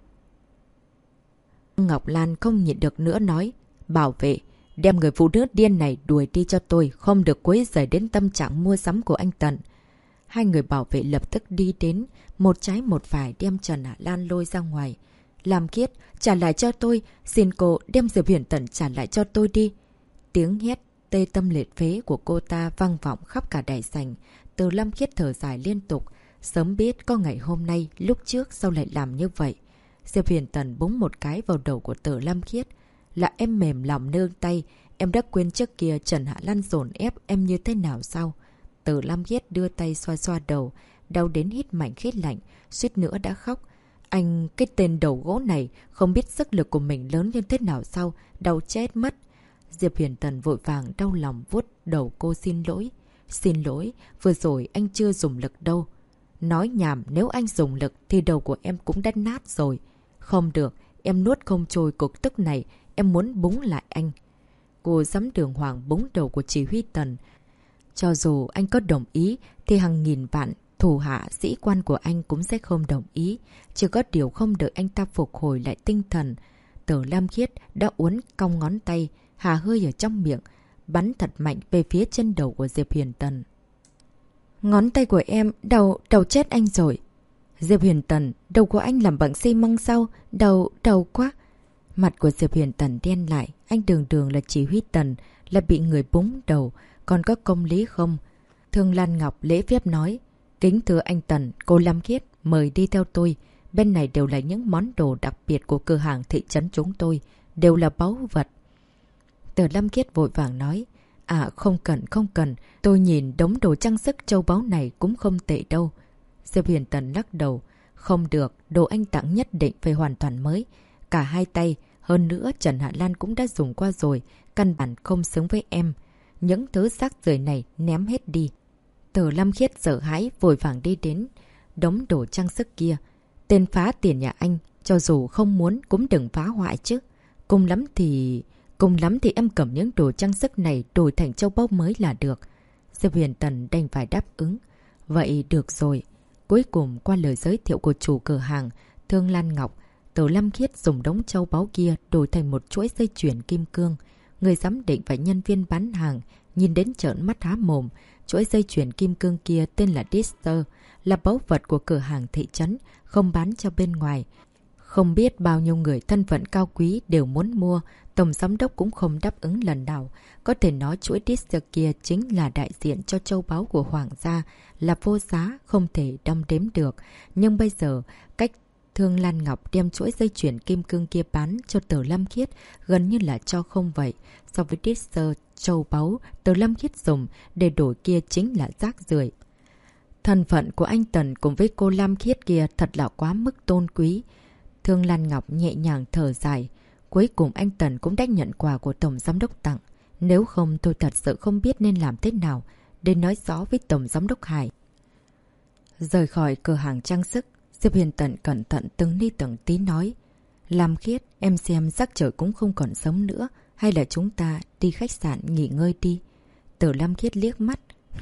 A: Ngọc Lan không nhịn được nữa nói, bảo vệ, đem người phụ nữ điên này đuổi đi cho tôi, không được quấy rầy đến tâm trạng mua sắm của anh Tần. Hai người bảo vệ lập tức đi đến, một trái một phải đem Trần Hạ Lan lôi ra ngoài. Lam Khiết, trả lại cho tôi, xin cô đem Diệp Huyền Tần trả lại cho tôi đi. Tiếng hét tê tâm liệt phế của cô ta vang vọng khắp cả đại sảnh. Từ Lam Khiết thở dài liên tục, sớm biết có ngày hôm nay, lúc trước sao lại làm như vậy. Diệp Huyền Tần búng một cái vào đầu của Từ Lam Khiết. Là em mềm lòng nương tay, em đã quên trước kia Trần Hạ Lan dồn ép em như thế nào sao? Từ Lam Khiết đưa tay xoa xoa đầu, đau đến hít mạnh khí lạnh, suýt nữa đã khóc. Anh, cái tên đầu gỗ này, không biết sức lực của mình lớn như thế nào sao, đau chết mất. Diệp Huyền Tần vội vàng đau lòng vuốt đầu cô xin lỗi. Xin lỗi, vừa rồi anh chưa dùng lực đâu. Nói nhảm, nếu anh dùng lực thì đầu của em cũng đã nát rồi. Không được, em nuốt không trôi cục tức này, em muốn búng lại anh. Cô dám đường hoàng búng đầu của chỉ huy Tần. Cho dù anh có đồng ý thì hàng nghìn vạn thủ hạ sĩ quan của anh cũng sẽ không đồng ý. Chỉ có điều không đợi anh ta phục hồi lại tinh thần. Tử Lam Khiết đã uốn cong ngón tay, hà hơi ở trong miệng, bắn thật mạnh về phía chân đầu của Diệp Huyền Tần. Ngón tay của em, đầu chết anh rồi. Diệp Huyền Tần, đầu của anh làm bằng xi măng sao? Đầu quá. Mặt của Diệp Huyền Tần đen lại, anh đường đường là chỉ huy Tần, là bị người búng đầu, còn có công lý không? Thương Lan Ngọc lễ phép nói, kính thưa anh Tần, cô Lam Khiết, mời đi theo tôi. Bên này đều là những món đồ đặc biệt của cửa hàng thị trấn chúng tôi, đều là báu vật. Từ Lam Khiết vội vàng nói, không cần, tôi nhìn đống đồ trang sức châu báu này cũng không tệ đâu. Diệp Huyền Tần lắc đầu, không được, đồ anh tặng nhất định phải hoàn toàn mới. Cả hai tay, hơn nữa Trần Hạ Lan cũng đã dùng qua rồi, căn bản không xứng với em. Những thứ rác rưởi này ném hết đi. Từ Lam Khiết sợ hãi vội vàng đi đến đống đồ trang sức kia. Tên phá tiền nhà anh, cho dù không muốn cũng đừng phá hoại chứ. Cùng lắm thì em cầm những đồ trang sức này đổi thành châu báu mới là được. Diệp Huyền Tần đành phải đáp ứng. Vậy được rồi. Cuối cùng qua lời giới thiệu của chủ cửa hàng Thương Lan Ngọc, Từ Lam Khiết dùng đống châu báu kia đổi thành một chuỗi dây chuyền kim cương. Người giám định và nhân viên bán hàng nhìn đến trợn mắt há mồm. Chuỗi dây chuyền kim cương kia tên là Dister, là báu vật của cửa hàng thị trấn, không bán cho bên ngoài. Không biết bao nhiêu người thân phận cao quý đều muốn mua, tổng giám đốc cũng không đáp ứng lần nào. Có thể nói chuỗi Dister kia chính là đại diện cho châu báu của hoàng gia, là vô giá, không thể đong đếm được. Nhưng bây giờ, cách Thương Lan Ngọc đem chuỗi dây chuyền kim cương kia bán cho Từ Lam Khiết gần như là cho không vậy. So với Dister châu báu, Từ Lam Khiết dùng để đổi kia chính là rác rưởi. Thân phận của anh Tần cùng với cô Lam Khiết kia thật là quá mức tôn quý. Thương Lan Ngọc nhẹ nhàng thở dài. Cuối cùng anh Tần cũng đã nhận quà của Tổng Giám đốc tặng. Nếu không tôi thật sự không biết nên làm thế nào để nói rõ với Tổng Giám đốc Hải. Rời khỏi cửa hàng trang sức, Diệp Huyền Tần cẩn thận từng ly từng tí nói. Lam Khiết, em xem sắc trời cũng không còn sớm nữa. Hay là chúng ta đi khách sạn nghỉ ngơi đi. Từ Lam Khiết liếc mắt.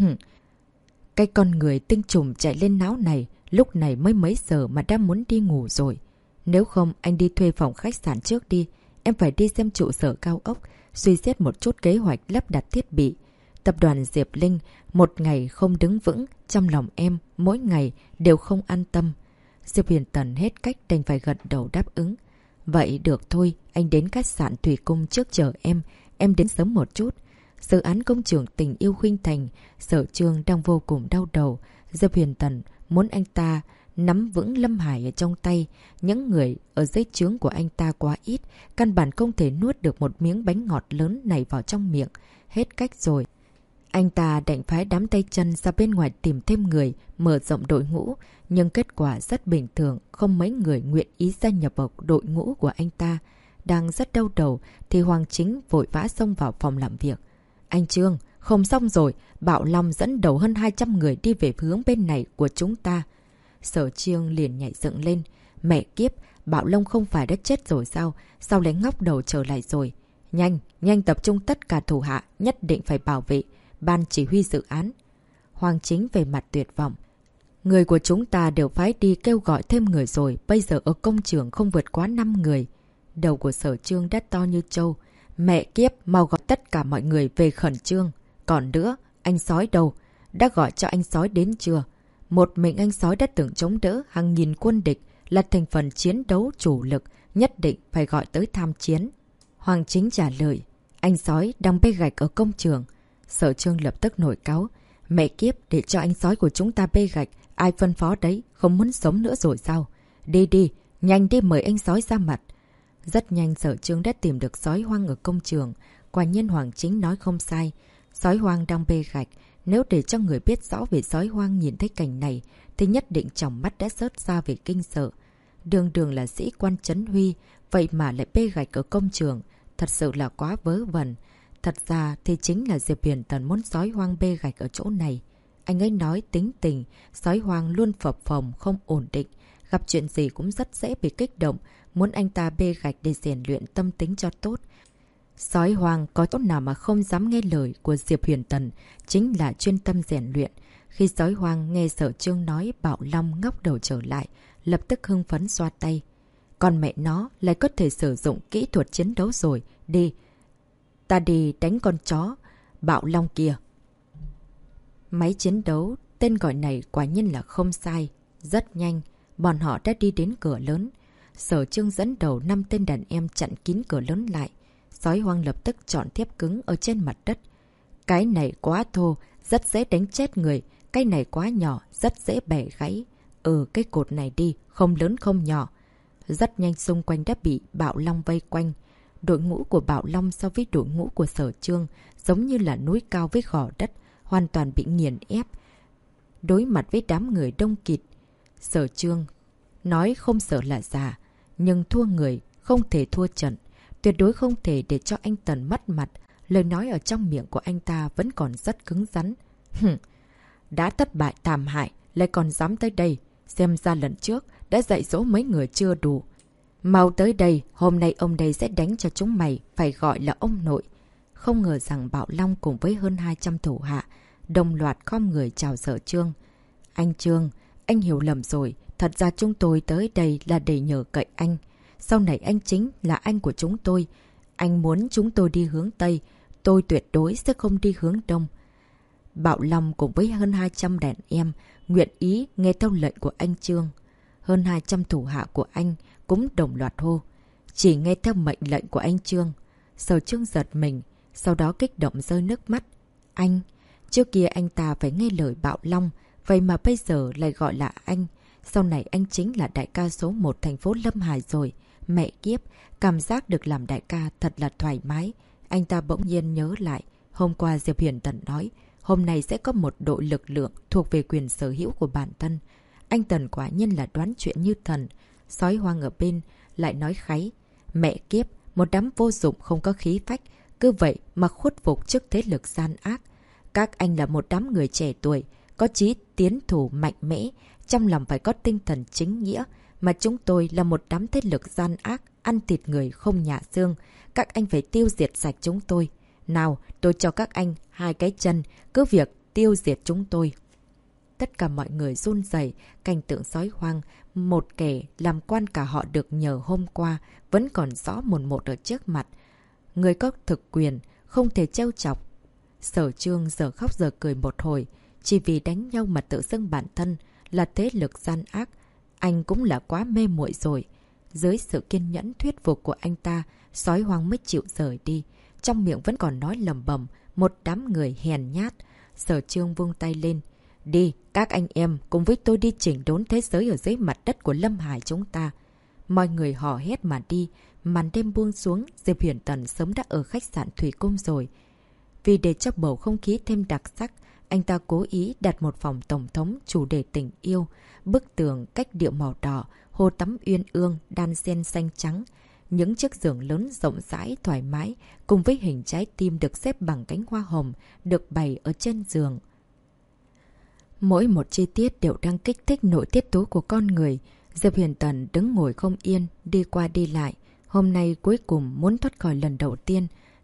A: Cái con người tinh trùng chạy lên não này, lúc này mới mấy giờ mà đã muốn đi ngủ rồi. Nếu không anh đi thuê phòng khách sạn trước đi. Em phải đi xem trụ sở cao ốc, suy xét một chút kế hoạch lắp đặt thiết bị. Tập đoàn Diệp Linh một ngày không đứng vững, trong lòng em mỗi ngày đều không an tâm. Diệp Huyền Tần hết cách đành phải gật đầu đáp ứng. Vậy được thôi, anh đến khách sạn Thủy Cung trước chờ em đến sớm một chút. Dự án công trường Tình Yêu Khuynh Thành, Sở Trương đang vô cùng đau đầu. Diệp Huyền Tần muốn anh ta nắm vững Lâm Hải ở trong tay. Những người ở dưới trướng của anh ta quá ít, căn bản không thể nuốt được một miếng bánh ngọt lớn này vào trong miệng. Hết cách rồi. Anh ta đành phái đám tay chân ra bên ngoài tìm thêm người, mở rộng đội ngũ. Nhưng kết quả rất bình thường, không mấy người nguyện ý gia nhập vào đội ngũ của anh ta. Đang rất đau đầu thì Hoàng Chính vội vã xông vào phòng làm việc. Anh Trương, không xong rồi, Bảo Long dẫn đầu hơn 200 người đi về hướng bên này của chúng ta. Sở Trương liền nhảy dựng lên. Mẹ kiếp, Bảo Long không phải đã chết rồi sao? Sao lại ngóc đầu trở lại rồi? Nhanh, nhanh tập trung tất cả thủ hạ, nhất định phải bảo vệ ban chỉ huy dự án. Hoàng Chính về mặt tuyệt vọng. Người của chúng ta đều phái đi kêu gọi thêm người rồi, bây giờ ở công trường không vượt quá 5 người. Đầu của Sở Trương đã to như trâu. Mẹ kiếp, mau gọi tất cả mọi người về khẩn trương. Còn nữa, anh sói đâu? Đã gọi cho anh sói đến chưa? Một mình anh sói đã từng chống đỡ hàng nghìn quân địch, là thành phần chiến đấu chủ lực, nhất định phải gọi tới tham chiến. Hoàng Chính trả lời, anh sói đang bê gạch ở công trường. Sở Trương lập tức nổi cáu. Mẹ kiếp, để cho anh sói của chúng ta bê gạch, ai phân phó đấy, không muốn sống nữa rồi sao? Đi đi, nhanh đi mời anh sói ra mặt. Rất nhanh Sở Trương đã tìm được sói hoang ở công trường. Quả nhiên Hoàng Chính nói không sai. Sói hoang đang bê gạch. Nếu để cho người biết rõ về sói hoang nhìn thấy cảnh này, thì nhất định tròng mắt đã rớt ra về kinh sợ. Đường đường là sĩ quan Trấn Huy, vậy mà lại bê gạch ở công trường. Thật sự là quá vớ vẩn. Thật ra thì chính là Diệp Huyền Tần muốn sói hoang bê gạch ở chỗ này. Anh ấy nói tính tình, sói hoang luôn phập phồng, không ổn định. Gặp chuyện gì cũng rất dễ bị kích động, muốn anh ta bê gạch để rèn luyện tâm tính cho tốt. Sói hoang có chỗ nào mà không dám nghe lời của Diệp Huyền Tần, chính là chuyên tâm rèn luyện. Khi sói hoang nghe Sở Trương nói Bạo Long ngóc đầu trở lại, lập tức hưng phấn xoa tay. Còn mẹ nó lại có thể sử dụng kỹ thuật chiến đấu rồi, đi. Ta đi đánh con chó, Bạo Long kia. Máy chiến đấu, tên gọi này quả nhiên là không sai. Rất nhanh, bọn họ đã đi đến cửa lớn. Sở Trương dẫn đầu 5 tên đàn em chặn kín cửa lớn lại. Sói hoang lập tức chọn thép cứng ở trên mặt đất. Cái này quá thô, rất dễ đánh chết người. Cái này quá nhỏ, rất dễ bẻ gãy. Cái cột này đi, không lớn không nhỏ. Rất nhanh xung quanh đã bị Bạo Long vây quanh. Đội ngũ của Bạo Long so với đội ngũ của Sở Trương giống như là núi cao với gò đất, hoàn toàn bị nghiền ép. Đối mặt với đám người đông kịt, Sở Trương nói không sợ là già, nhưng thua người không thể thua trận. Tuyệt đối không thể để cho anh Tần mất mặt. Lời nói ở trong miệng của anh ta vẫn còn rất cứng rắn. Đã thất bại thảm hại, lại còn dám tới đây. Xem ra lần trước đã dạy dỗ mấy người chưa đủ. Mau tới đây, hôm nay ông đây sẽ đánh cho chúng mày, phải gọi là ông nội. Không ngờ rằng Bạo Long cùng với hơn 200 thủ hạ, đồng loạt khom người chào Sở Trương. Anh Trương, anh hiểu lầm rồi. Thật ra chúng tôi tới đây là để nhờ cậy anh. Sau này anh chính là anh của chúng tôi. Anh muốn chúng tôi đi hướng Tây, tôi tuyệt đối sẽ không đi hướng Đông. Bạo Long cùng với hơn 200 đàn em nguyện ý nghe theo lệnh của anh Trương. Hơn 200 thủ hạ của anh cũng đồng loạt hô. Chỉ nghe theo mệnh lệnh của anh Trương. Sở Trương giật mình, sau đó kích động rơi nước mắt. Anh, trước kia anh ta phải nghe lời Bạo Long, vậy mà bây giờ lại gọi là anh. Sau này anh chính là đại ca số 1 thành phố Lâm Hải rồi. Mẹ kiếp, cảm giác được làm đại ca thật là thoải mái. Anh ta bỗng nhiên nhớ lại, hôm qua Diệp Huyền Tần nói, hôm nay sẽ có một đội lực lượng thuộc về quyền sở hữu của bản thân. Anh Tần quả nhiên là đoán chuyện như thần. Sói hoang ở bên lại nói kháy. Mẹ kiếp, một đám vô dụng không có khí phách, cứ vậy mà khuất phục trước thế lực gian ác. Các anh là một đám người trẻ tuổi, có chí tiến thủ mạnh mẽ, trong lòng phải có tinh thần chính nghĩa, mà chúng tôi là một đám thế lực gian ác, ăn thịt người không nhả xương. Các anh phải tiêu diệt sạch chúng tôi. Nào, tôi cho các anh 2 cái chân, cứ việc tiêu diệt chúng tôi. Tất cả mọi người run rẩy, cảnh tượng sói hoang, một kẻ làm quan cả họ được nhờ hôm qua, vẫn còn rõ mồn một ở trước mặt. Người có thực quyền, không thể trêu chọc. Sở Trương giờ khóc giờ cười một hồi, chỉ vì đánh nhau mà tự xưng bản thân là thế lực gian ác. Anh cũng là quá mê muội rồi. Dưới sự kiên nhẫn thuyết phục của anh ta, sói hoang mới chịu rời đi. Trong miệng vẫn còn nói lầm bầm, một đám người hèn nhát. Sở Trương vung tay lên. Đi, các anh em, cùng với tôi đi chỉnh đốn thế giới ở dưới mặt đất của Lâm Hải chúng ta. Mọi người hò hét mà đi. Màn đêm buông xuống, Diệp Huyền Tần sớm đã ở khách sạn Thủy Cung rồi. Vì để cho bầu không khí thêm đặc sắc, anh ta cố ý đặt một phòng tổng thống chủ đề tình yêu. Bức tường cách điệu màu đỏ, hồ tắm uyên ương, đan xen xanh trắng. Những chiếc giường lớn rộng rãi, thoải mái, cùng với hình trái tim được xếp bằng cánh hoa hồng, được bày ở trên giường. Mỗi một chi tiết đều đang kích thích nội tiết tố của con người. Diệp Huyền Tần đứng ngồi không yên, đi qua đi lại. Hôm nay cuối cùng muốn thoát khỏi lần đầu tiên.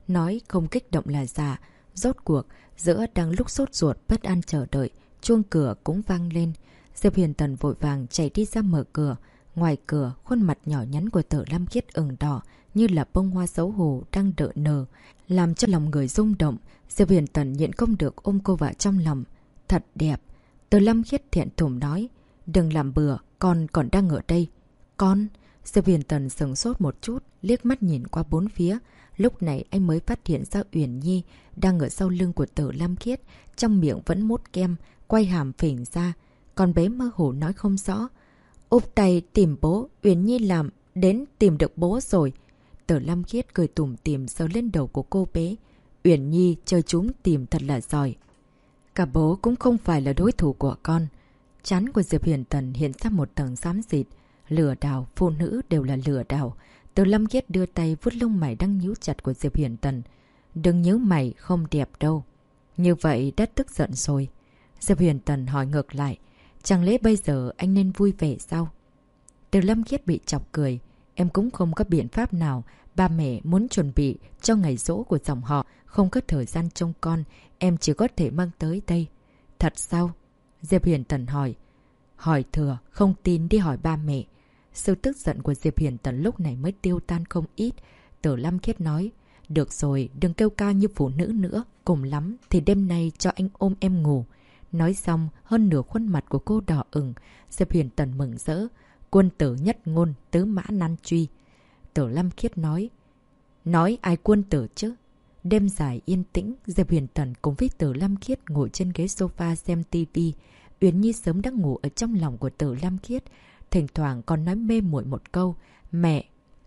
A: nói không kích động là giả. Rốt cuộc, giữa đang lúc sốt ruột bất an chờ đợi, chuông cửa cũng vang lên. Diệp Huyền Tần vội vàng chạy đi ra mở cửa. Ngoài cửa, khuôn mặt nhỏ nhắn của Tử Lam Khiết ửng đỏ như là bông hoa xấu hổ đang đợi nở, làm cho lòng người rung động. Diệp Huyền Tần nhịn không được ôm cô vào trong lòng. Thật đẹp. Tử Lam Khiết thiện thùm nói. Đừng làm bừa, con còn đang ở đây. Con? Diệp Huyền Tần sửng sốt một chút, liếc mắt nhìn qua bốn phía. Lúc này anh mới phát hiện ra Uyển Nhi đang ở sau lưng của Tử Lam Khiết, trong miệng vẫn mút kem, quay hàm phình ra. Con bé mơ hồ nói không rõ. Úp tay tìm bố, Uyển Nhi làm, đến tìm được bố rồi. Tử Lam Khiết cười tủm tỉm sờ lên đầu của cô bé. Uyển Nhi chơi chúng tìm thật là giỏi. Cả bố cũng không phải là đối thủ của con. Trán của Diệp Huyền Tần hiện ra một tầng xám xịt. Lừa đảo, phụ nữ đều là lừa đảo. Tử Lam Khiết đưa tay vuốt lông mày đang nhíu chặt của Diệp Huyền Tần. Đừng nhíu mày, không đẹp đâu. Như vậy đã tức giận rồi. Diệp Huyền Tần hỏi ngược lại. Chẳng lẽ bây giờ anh nên vui vẻ sao? Tử Lam Khiết bị chọc cười. Em cũng không có biện pháp nào. Ba mẹ muốn chuẩn bị cho ngày giỗ của dòng họ. Không có thời gian trông con. Em chỉ có thể mang tới đây. Thật sao? Diệp Huyền Tần hỏi. Hỏi thừa, không tin đi hỏi ba mẹ. Sự tức giận của Diệp Huyền Tần lúc này mới tiêu tan không ít. Tử Lam Khiết nói. Được rồi, đừng kêu ca như phụ nữ nữa. Cùng lắm thì đêm nay cho anh ôm em ngủ. Nói xong, hơn nửa khuôn mặt của cô đỏ ửng. Diệp Huyền Tần mừng rỡ. Quân tử nhất ngôn, tứ mã nan truy. Tử Lam Khiết nói. Nói ai quân tử chứ? Đêm dài yên tĩnh, Diệp Huyền Tần cùng với Tử Lam Khiết ngồi trên ghế sofa xem tivi. Uyển Nhi sớm đã ngủ ở trong lòng của Tử Lam Khiết. Thỉnh thoảng còn nói mê muội một câu. Mẹ!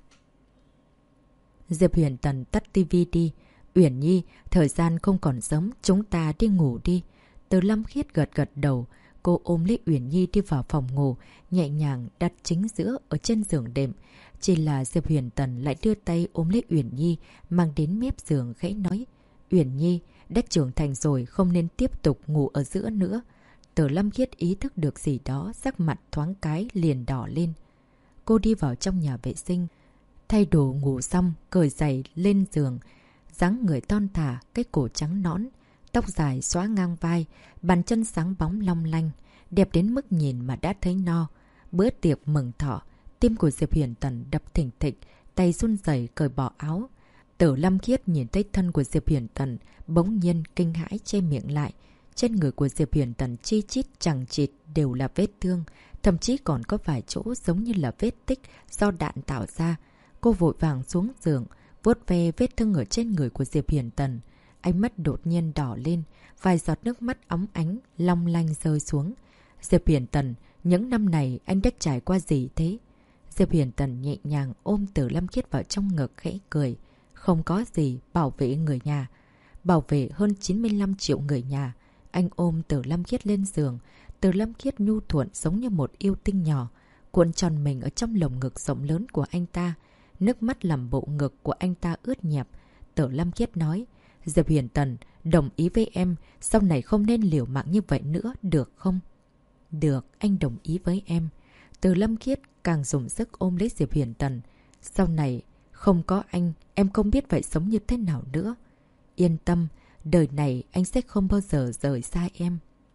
A: Diệp Huyền Tần tắt tivi đi. Uyển Nhi, thời gian không còn sớm, chúng ta đi ngủ đi. Tử Lam Khiết gật gật đầu. Cô ôm lấy Uyển Nhi đi vào phòng ngủ, nhẹ nhàng đặt chính giữa ở trên giường đệm. Chỉ là Diệp Huyền Tần lại đưa tay ôm lấy Uyển Nhi, mang đến mép giường khẽ nói. Uyển Nhi, đã trưởng thành rồi, không nên tiếp tục ngủ ở giữa nữa. Tử Lam Khiết ý thức được gì đó, sắc mặt thoáng cái liền đỏ lên. Cô đi vào trong nhà vệ sinh, thay đồ ngủ xong, cởi giày lên giường. Dáng người thon thả, cái cổ trắng nõn, tóc dài xõa ngang vai, bàn chân sáng bóng long lanh, đẹp đến mức nhìn mà đã thấy no. Bữa tiệc mừng thọ, tim của Diệp Huyền Tần đập thình thịch, tay run rẩy cởi bỏ áo. Tử Lam Khiết nhìn thấy thân của Diệp Huyền Tần, bỗng nhiên kinh hãi che miệng lại. Trên người của Diệp Huyền Tần chi chít chằng chịt đều là vết thương, thậm chí còn có vài chỗ giống như là vết tích do đạn tạo ra. Cô vội vàng xuống giường, vuốt ve vết thương ở trên người của Diệp Huyền Tần. Ánh mắt đột nhiên đỏ lên, vài giọt nước mắt óng ánh, long lanh rơi xuống. Diệp Huyền Tần, những năm này anh đã trải qua gì thế? Diệp Huyền Tần nhẹ nhàng ôm Tử Lam Khiết vào trong ngực khẽ cười. Không có gì, bảo vệ người nhà. Bảo vệ hơn 95 triệu người nhà. Anh ôm Tử Lam Khiết lên giường. Tử Lam Khiết nhu thuận giống như một yêu tinh nhỏ, cuộn tròn mình ở trong lồng ngực rộng lớn của anh ta. Nước mắt làm bộ ngực của anh ta ướt nhẹp. Tử Lam Khiết nói. Diệp Huyền Tần, đồng ý với em, sau này không nên liều mạng như vậy nữa, được không? Được, anh đồng ý với em. Tử Lam Khiết càng dùng sức ôm lấy Diệp Huyền Tần. Sau này, không có anh, em không biết phải sống như thế nào nữa. Yên tâm, đời này anh sẽ không bao giờ rời xa em.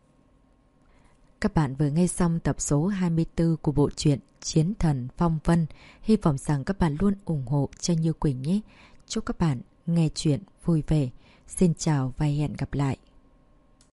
A: Các bạn vừa nghe xong tập số 24 của bộ truyện Chiến Thần Phong Vân. Hy vọng rằng các bạn luôn ủng hộ cho Như Quỳnh nhé. Chúc các bạn nghe chuyện vui vẻ. Xin chào và hẹn gặp lại.